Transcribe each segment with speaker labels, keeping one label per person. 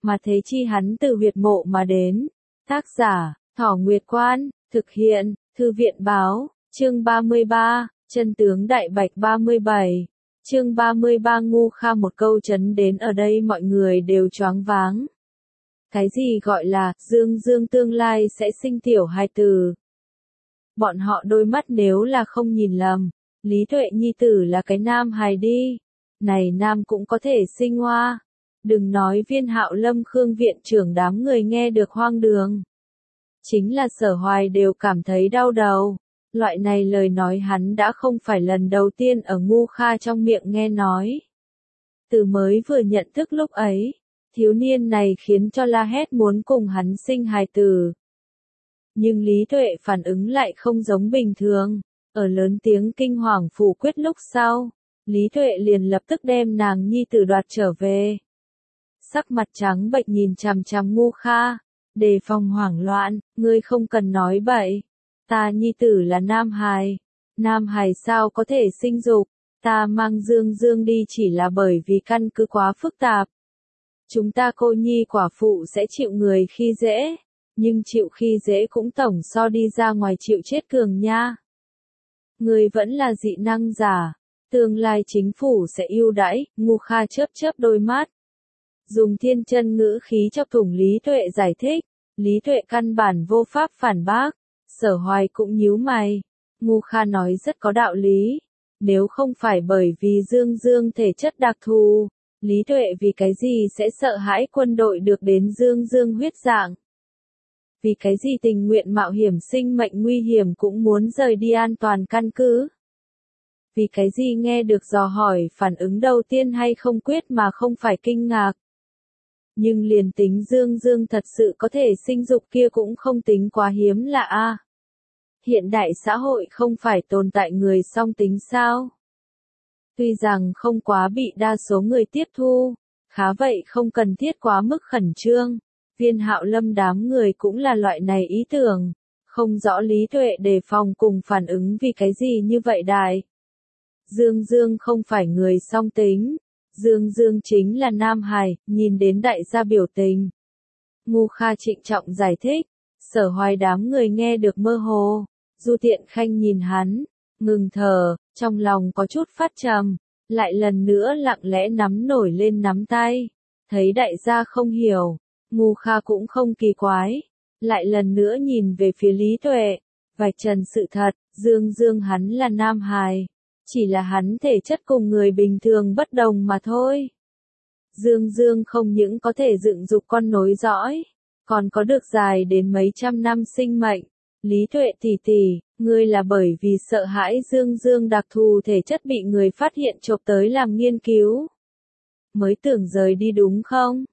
Speaker 1: mà thế chi hắn từ huyệt mộ mà đến. Tác giả, Thỏ Nguyệt Quan, thực hiện, Thư viện báo, chương 33, chân tướng đại bạch 37. Chương 33 Ngu Kha một câu chấn đến ở đây mọi người đều choáng váng. Cái gì gọi là, Dương tương lai sẽ sinh tiểu hài tử. Bọn họ đôi mắt nếu là không nhìn lầm, Lý Tuệ nhi tử là cái nam hài đi. Này nam cũng có thể sinh hoa. Đừng nói Viên Hạo Lâm Khương viện trưởng đám người nghe được hoang đường. Chính là Sở Hoài đều cảm thấy đau đầu. Loại này lời nói hắn đã không phải lần đầu tiên ở Ngu Kha trong miệng nghe nói. Từ mới vừa nhận thức lúc ấy, thiếu niên này khiến cho la hét muốn cùng hắn sinh hài tử. Nhưng Lý Tuệ phản ứng lại không giống bình thường, ở lớn tiếng kinh hoàng phủ quyết lúc sau, Lý Tuệ liền lập tức đem nàng nhi tử đoạt trở về. Sắc mặt trắng bệch nhìn chằm chằm Ngu Kha, đề phòng hoảng loạn, ngươi không cần nói bậy. Ta nhi tử là nam hài sao có thể sinh dục, ta mang Dương đi chỉ là bởi vì căn cứ quá phức tạp. Chúng ta cô nhi quả phụ sẽ chịu người khi dễ, nhưng chịu khi dễ cũng tổng so đi ra ngoài chịu chết cường nha. Ngươi vẫn là dị năng giả, tương lai chính phủ sẽ ưu đãi, Ngu Kha chớp đôi mắt. Dùng thiên chân ngữ khí chọc thủng Lý Tuệ giải thích, Lý Tuệ căn bản vô pháp phản bác. Sở Hoài cũng nhíu mày, Ngu Kha nói rất có đạo lý, nếu không phải bởi vì Dương thể chất đặc thù, Lý Tuệ vì cái gì sẽ sợ hãi quân đội được đến Dương huyết dạng? Vì cái gì tình nguyện mạo hiểm sinh mệnh nguy hiểm cũng muốn rời đi an toàn căn cứ? Vì cái gì nghe được dò hỏi phản ứng đầu tiên hay không quyết mà không phải kinh ngạc? Nhưng liền tính Dương thật sự có thể sinh dục kia cũng không tính quá hiếm lạ a. Hiện đại xã hội không phải tồn tại người song tính sao? Tuy rằng không quá bị đa số người tiếp thu, khá vậy không cần thiết quá mức khẩn trương. Viên Hạo Lâm đám người cũng là loại này ý tưởng, không rõ Lý Tuệ đề phòng cùng phản ứng vì cái gì như vậy đại. Dương không phải người song tính, Dương chính là nam hài, nhìn đến đại gia biểu tình. Ngu Kha trịnh trọng giải thích, Sở Hoài đám người nghe được mơ hồ, Du Tiện Khanh nhìn hắn, ngừng thở, trong lòng có chút phát trầm, lại lần nữa lặng lẽ nắm nổi lên nắm tay, thấy đại gia không hiểu, Ngu Kha cũng không kỳ quái, lại lần nữa nhìn về phía Lý Tuệ, vạch trần sự thật, Dương hắn là nam hài. Chỉ là hắn thể chất cùng người bình thường bất đồng mà thôi. Dương không những có thể dựng dục con nối dõi, còn có được dài đến mấy trăm năm sinh mệnh. Lý Tuệ tỷ tỷ, ngươi là bởi vì sợ hãi Dương đặc thù thể chất bị người phát hiện chộp tới làm nghiên cứu. Mới tưởng rời đi đúng không?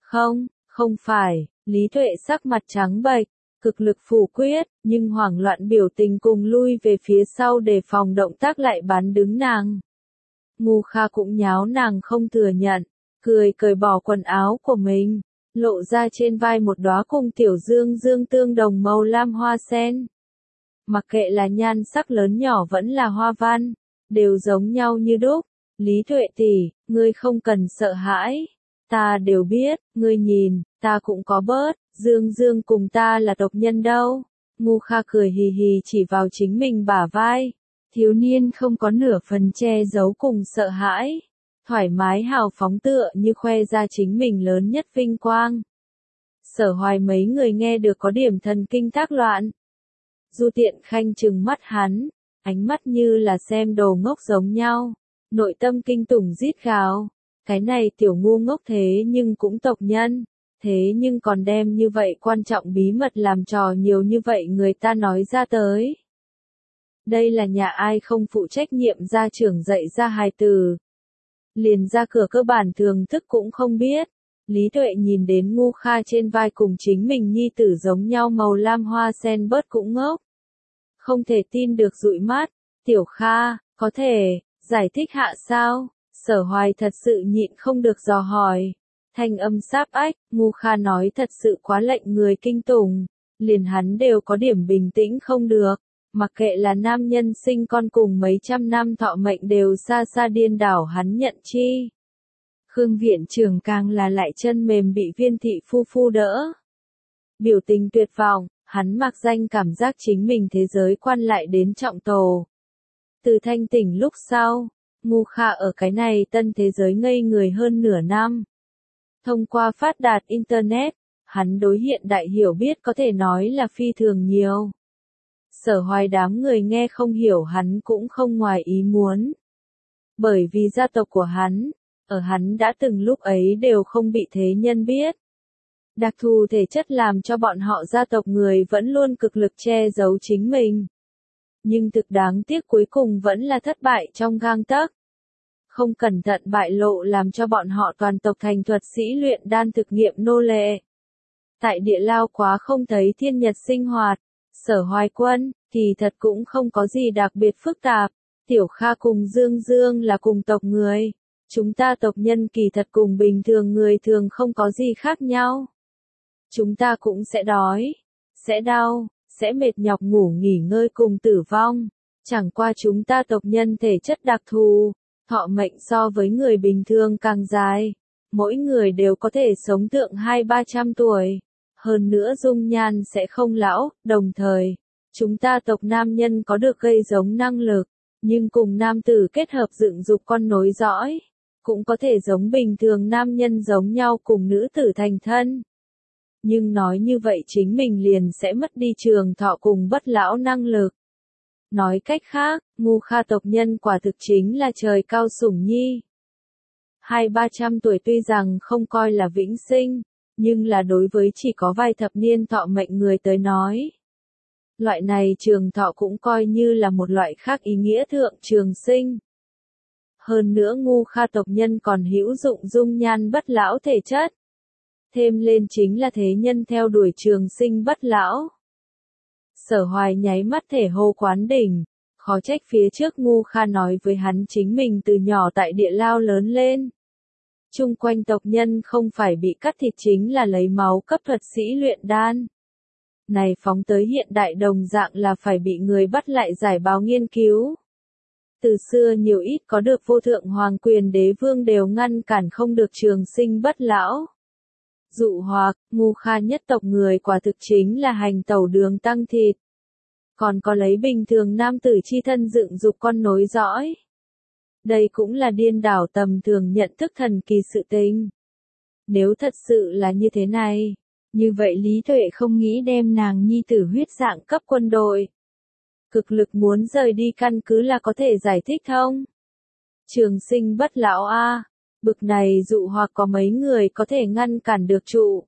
Speaker 1: Không phải, Lý Tuệ sắc mặt trắng bệch. Cực lực phủ quyết, nhưng hoảng loạn biểu tình cùng lui về phía sau để phòng động tác lại bán đứng nàng. Ngu Kha cũng nháo nàng không thừa nhận, cởi bỏ quần áo của mình, lộ ra trên vai một đóa cùng tiểu Dương tương đồng màu lam hoa sen. Mặc kệ là nhan sắc lớn nhỏ vẫn là hoa văn, đều giống nhau như đúc. Lý Tuệ tỷ, ngươi không cần sợ hãi. Ta đều biết, ngươi nhìn, ta cũng có bớt, Dương cùng ta là tộc nhân đâu. Ngu Kha cười hì hì chỉ vào chính mình bả vai. Thiếu niên không có nửa phần che giấu cùng sợ hãi. Thoải mái hào phóng tựa như khoe ra chính mình lớn nhất vinh quang. Sở Hoài mấy người nghe được có điểm thần kinh thác loạn. Du Tiện Khanh trừng mắt hắn, ánh mắt như là xem đồ ngốc giống nhau. Nội tâm kinh tủng rít gào. Cái này tiểu ngu ngốc thế nhưng cũng tộc nhân, thế nhưng còn đem như vậy quan trọng bí mật làm trò nhiều như vậy người ta nói ra tới. Đây là nhà ai không phụ trách nhiệm gia trưởng dạy ra hài tử. Liền ra cửa cơ bản thường thức cũng không biết. Lý Tuệ nhìn đến Ngu Kha trên vai cùng chính mình nhi tử giống nhau màu lam hoa sen bớt cũng ngốc. Không thể tin được dụi mắt, Tiểu Kha, có thể, giải thích hạ sao? Sở Hoài thật sự nhịn không được dò hỏi. Thanh âm sáp ách, Ngu Kha nói thật sự quá lệnh người kinh tủng. Liền hắn đều có điểm bình tĩnh không được. Mặc kệ là nam nhân sinh con cùng mấy trăm năm thọ mệnh đều xa xa điên đảo hắn nhận chi. Khương viện trưởng càng là lại chân mềm bị Viên thị phu phu đỡ. Biểu tình tuyệt vọng, hắn mặc danh cảm giác chính mình thế giới quan lại đến trọng tổ. Từ thanh tỉnh lúc sau, Ngu Kha ở cái này tân thế giới ngây người hơn nửa năm. Thông qua phát đạt Internet, hắn đối hiện đại hiểu biết có thể nói là phi thường nhiều. Sở Hoài đám người nghe không hiểu hắn cũng không ngoài ý muốn. Bởi vì gia tộc của hắn, ở hắn đã từng lúc ấy đều không bị thế nhân biết. Đặc thù thể chất làm cho bọn họ gia tộc người vẫn luôn cực lực che giấu chính mình. Nhưng thực đáng tiếc cuối cùng vẫn là thất bại trong gang tấc. Không cẩn thận bại lộ làm cho bọn họ toàn tộc thành thuật sĩ luyện đan thực nghiệm nô lệ. Tại địa lao quá không thấy thiên nhật sinh hoạt, Sở Hoài Quân, kỳ thật cũng không có gì đặc biệt phức tạp. Tiểu Kha cùng Dương Dương là cùng tộc người. Chúng ta tộc nhân kỳ thật cùng bình thường người thường không có gì khác nhau. Chúng ta cũng sẽ đói, sẽ đau, sẽ mệt nhọc ngủ nghỉ ngơi cùng tử vong. Chẳng qua chúng ta tộc nhân thể chất đặc thù, thọ mệnh so với người bình thường càng dài. Mỗi người đều có thể sống tượng 200-300 tuổi. Hơn nữa dung nhan sẽ không lão, đồng thời, chúng ta tộc nam nhân có được gây giống năng lực, nhưng cùng nam tử kết hợp dựng dục con nối dõi, cũng có thể giống bình thường nam nhân giống nhau cùng nữ tử thành thân. Nhưng nói như vậy chính mình liền sẽ mất đi trường thọ cùng bất lão năng lực. Nói cách khác, Ngu Kha tộc nhân quả thực chính là trời cao sủng nhi. 200-300 tuổi tuy rằng không coi là vĩnh sinh, nhưng là đối với chỉ có vài thập niên thọ mệnh người tới nói. Loại này trường thọ cũng coi như là một loại khác ý nghĩa thượng trường sinh. Hơn nữa Ngu Kha tộc nhân còn hữu dụng dung nhan bất lão thể chất. Thêm lên chính là thế nhân theo đuổi trường sinh bất lão. Sở Hoài nháy mắt thể hô quán đỉnh, khó trách phía trước Ngu Kha nói với hắn chính mình từ nhỏ tại địa lao lớn lên. Chung quanh tộc nhân không phải bị cắt thịt chính là lấy máu cấp thuật sĩ luyện đan. Này phóng tới hiện đại đồng dạng là phải bị người bắt lại giải báo nghiên cứu. Từ xưa nhiều ít có được vô thượng hoàng quyền đế vương đều ngăn cản không được trường sinh bất lão. Dụ hoặc, Ngu Kha nhất tộc người quả thực chính là hành tẩu đường tăng thịt. Còn có lấy bình thường nam tử chi thân dựng dục con nối dõi. Đây cũng là điên đảo tầm thường nhận thức thần kỳ sự tình. Nếu thật sự là như thế này, như vậy Lý Tuệ không nghĩ đem nàng nhi tử huyết dạng cấp quân đội. Cực lực muốn rời đi căn cứ là có thể giải thích thông. Trường sinh bất lão a, bực này dụ hoặc có mấy người có thể ngăn cản được trụ.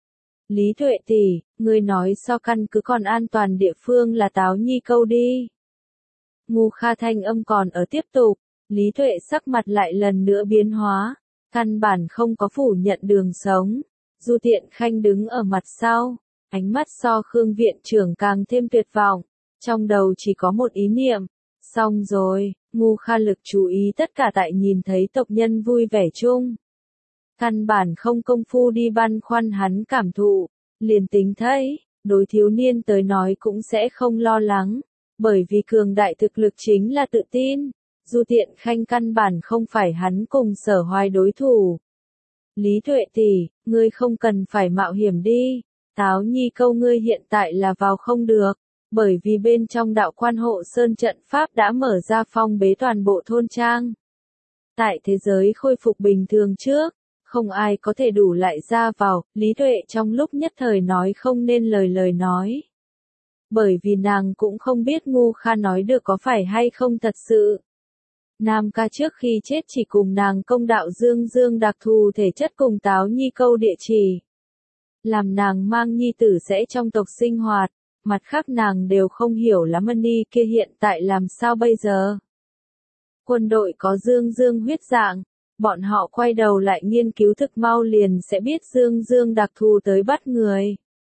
Speaker 1: Lý Tuệ tỷ, ngươi nói so căn cứ còn an toàn địa phương là Táo Nhi Câu đi. Ngu Kha thanh âm còn ở tiếp tục, Lý Tuệ sắc mặt lại lần nữa biến hóa, căn bản không có phủ nhận đường sống. Du Tiện Khanh đứng ở mặt sau, ánh mắt so Khương viện trưởng càng thêm tuyệt vọng, trong đầu chỉ có một ý niệm, xong rồi, Ngu Kha lực chú ý tất cả tại nhìn thấy tộc nhân vui vẻ chung. Căn bản không công phu đi băn khoăn hắn cảm thụ, liền tính thấy, đối thiếu niên tới nói cũng sẽ không lo lắng, bởi vì cường đại thực lực chính là tự tin. Du Tiện Khanh căn bản không phải hắn cùng Sở Hoài đối thủ. Lý Tuệ tỷ, ngươi không cần phải mạo hiểm đi, Táo Nhi Câu ngươi hiện tại là vào không được, bởi vì bên trong đạo quan hộ sơn trận pháp đã mở ra phong bế toàn bộ thôn trang. Tại thế giới khôi phục bình thường trước, không ai có thể đủ lại ra vào, Lý Tuệ trong lúc nhất thời nói không nên lời nói. Bởi vì nàng cũng không biết Ngu Kha nói được có phải hay không thật sự. Nam ca trước khi chết chỉ cùng nàng công đạo Dương Dương đặc thù thể chất cùng Táo Nhi Câu địa chỉ. Làm nàng mang nhi tử sẽ trong tộc sinh hoạt, mặt khác nàng đều không hiểu lắm Mani kia hiện tại làm sao bây giờ. Quân đội có Dương Dương huyết dạng, bọn họ quay đầu lại nghiên cứu thực mau liền sẽ biết Dương Dương đặc thù tới bắt người.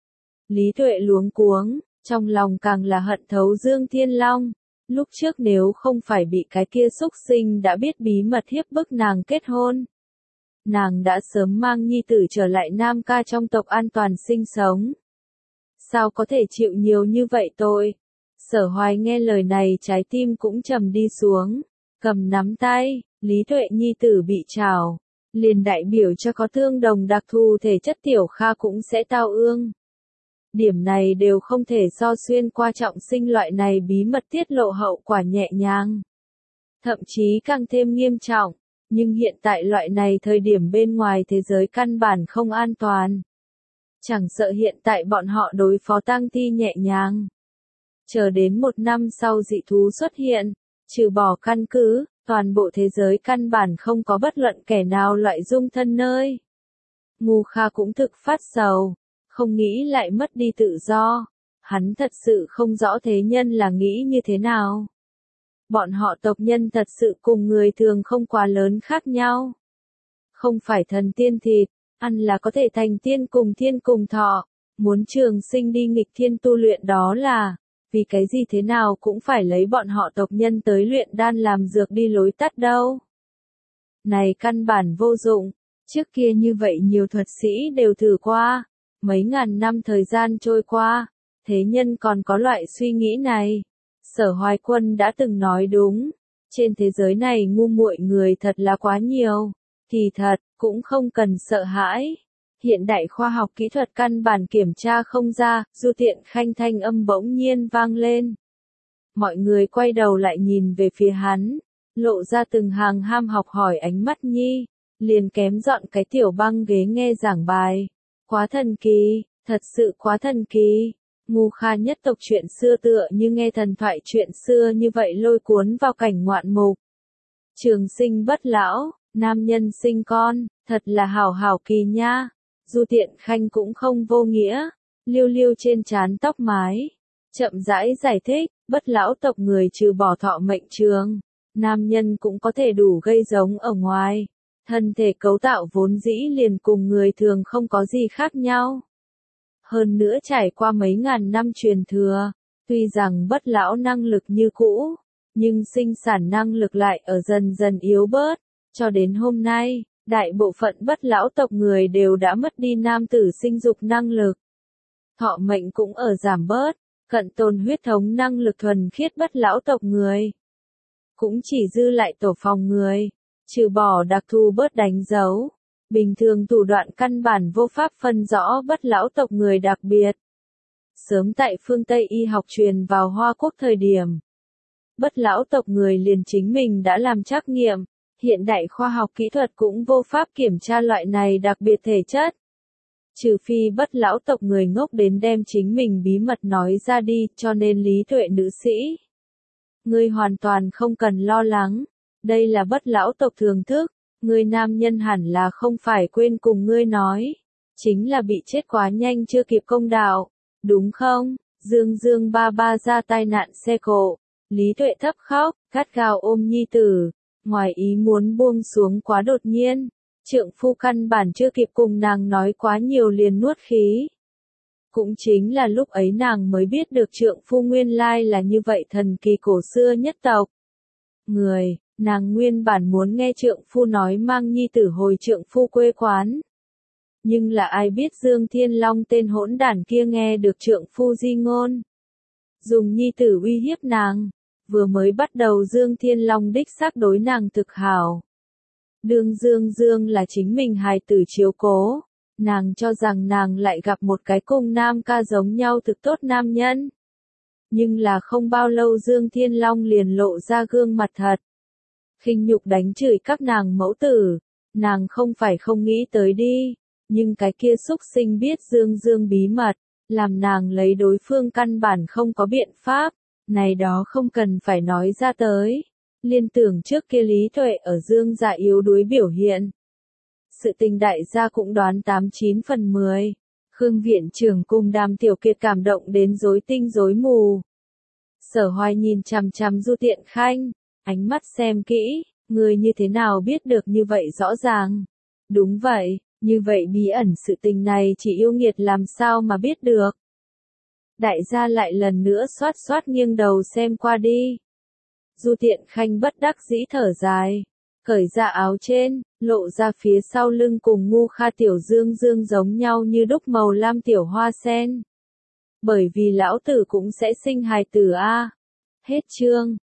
Speaker 1: Lý Tuệ luống cuống, trong lòng càng là hận thấu Dương Thiên Long. Lúc trước nếu không phải bị cái kia xúc sinh đã biết bí mật hiếp bức nàng kết hôn. Nàng đã sớm mang nhi tử trở lại Nam ca trong tộc an toàn sinh sống. Sao có thể chịu nhiều như vậy tội? Sở Hoài nghe lời này trái tim cũng trầm đi xuống. Cầm nắm tay, Lý Tuệ nhi tử bị trảo. liền đại biểu cho có tương đồng đặc thù thể chất Tiểu Kha cũng sẽ tao ương. Điểm này đều không thể do xuyên qua trọng sinh loại này bí mật tiết lộ hậu quả nhẹ nhàng. Thậm chí càng thêm nghiêm trọng, nhưng hiện tại loại này thời điểm bên ngoài thế giới căn bản không an toàn. Chẳng sợ hiện tại bọn họ đối phó tang thi nhẹ nhàng. Chờ đến 1 năm sau dị thú xuất hiện, trừ bỏ căn cứ, toàn bộ thế giới căn bản không có bất luận kẻ nào loại dung thân nơi. Ngu Kha cũng thực phát sầu, không nghĩ lại mất đi tự do. Hắn thật sự không rõ thế nhân là nghĩ như thế nào. Bọn họ tộc nhân thật sự cùng người thường không quá lớn khác nhau. Không phải thần tiên thịt, ăn là có thể thành tiên cùng thọ. Muốn trường sinh đi nghịch thiên tu luyện đó là, vì cái gì thế nào cũng phải lấy bọn họ tộc nhân tới luyện đan làm dược đi lối tắt đâu. Này căn bản vô dụng, trước kia như vậy nhiều thuật sĩ đều thử qua, mấy ngàn năm thời gian trôi qua, thế nhân còn có loại suy nghĩ này. Sở Hoài Quân đã từng nói đúng, trên thế giới này ngu muội người thật là quá nhiều, thì thật, cũng không cần sợ hãi. Hiện đại khoa học kỹ thuật căn bản kiểm tra không ra, Du Tiện Khanh thanh âm bỗng nhiên vang lên. Mọi người quay đầu lại nhìn về phía hắn, lộ ra từng hàng ham học hỏi ánh mắt nhi, liền kém dọn cái tiểu băng ghế nghe giảng bài. Quá thần kỳ, thật sự quá thần kỳ. Ngu Kha nhất tộc chuyện xưa tựa như nghe thần thoại chuyện xưa như vậy lôi cuốn vào cảnh ngoạn mục. Trường sinh bất lão, nam nhân sinh con, thật là hảo hảo kỳ nha. Du Tiện Khanh cũng không vô nghĩa, liêu liêu trên trán tóc mái. Chậm rãi giải thích, bất lão tộc người trừ bỏ thọ mệnh trường, nam nhân cũng có thể đủ gây giống ở ngoài. Thân thể cấu tạo vốn dĩ liền cùng người thường không có gì khác nhau. Hơn nữa trải qua mấy ngàn năm truyền thừa, tuy rằng bất lão năng lực như cũ, nhưng sinh sản năng lực lại ở dần dần yếu bớt, cho đến hôm nay, đại bộ phận bất lão tộc người đều đã mất đi nam tử sinh dục năng lực. Thọ mệnh cũng ở giảm bớt, cận tồn huyết thống năng lực thuần khiết bất lão tộc người. Cũng chỉ dư lại tổ phòng người, trừ bỏ đặc thù bớt đánh dấu. Bình thường thủ đoạn căn bản vô pháp phân rõ bất lão tộc người đặc biệt. Sớm tại phương Tây y học truyền vào Hoa Quốc thời điểm, bất lão tộc người liền chính mình đã làm trắc nghiệm, hiện đại khoa học kỹ thuật cũng vô pháp kiểm tra loại này đặc biệt thể chất. Trừ phi bất lão tộc người ngốc đến đem chính mình bí mật nói ra đi, cho nên Lý Tuệ nữ sĩ. Ngươi hoàn toàn không cần lo lắng, đây là bất lão tộc thường thức. Ngươi nam nhân hẳn là không phải quên cùng ngươi nói, chính là bị chết quá nhanh chưa kịp công đạo, đúng không? Dương ba ba ra tai nạn xe cộ, Lý Tuệ thấp khóc, gắt gao ôm nhi tử, ngoài ý muốn buông xuống quá đột nhiên, trượng phu căn bản chưa kịp cùng nàng nói quá nhiều liền nuốt khí. Cũng chính là lúc ấy nàng mới biết được trượng phu nguyên lai là như vậy thần kỳ cổ xưa nhất tộc. Nàng nguyên bản muốn nghe trượng phu nói mang nhi tử hồi trượng phu quê quán. Nhưng là ai biết Dương Thiên Long tên hỗn đản kia nghe được trượng phu di ngôn. Dùng nhi tử uy hiếp nàng. Vừa mới bắt đầu Dương Thiên Long đích xác đối nàng thực hảo. Đương Dương là chính mình hài tử chiếu cố. Nàng cho rằng nàng lại gặp một cái cùng nam ca giống nhau thực tốt nam nhân. Nhưng là không bao lâu Dương Thiên Long liền lộ ra gương mặt thật. Khinh nhục đánh chửi các nàng mẫu tử, nàng không phải không nghĩ tới đi, nhưng cái kia xúc sinh biết Dương bí mật, làm nàng lấy đối phương căn bản không có biện pháp, này đó không cần phải nói ra tới. Liên tưởng trước kia Lý Tuệ ở Dương gia yếu đuối biểu hiện. Sự tình đại gia cũng đoán 89 phần 10, Khương viện trưởng cùng Đàm Tiểu Kiệt cảm động đến rối tinh rối mù. Sở Hoài nhìn chằm chằm Du Tiện Khanh. Ánh mắt xem kỹ, người như thế nào biết được như vậy rõ ràng. Đúng vậy, như vậy bí ẩn sự tình này chỉ yêu nghiệt làm sao mà biết được. Đại gia lại lần nữa xoát nghiêng đầu xem qua đi. Du Tiện Khanh bất đắc dĩ thở dài, cởi ra áo trên, lộ ra phía sau lưng cùng Ngu Kha tiểu Dương giống nhau như đúc màu lam tiểu hoa sen. Bởi vì lão tử cũng sẽ sinh hài tử a. Hết chương.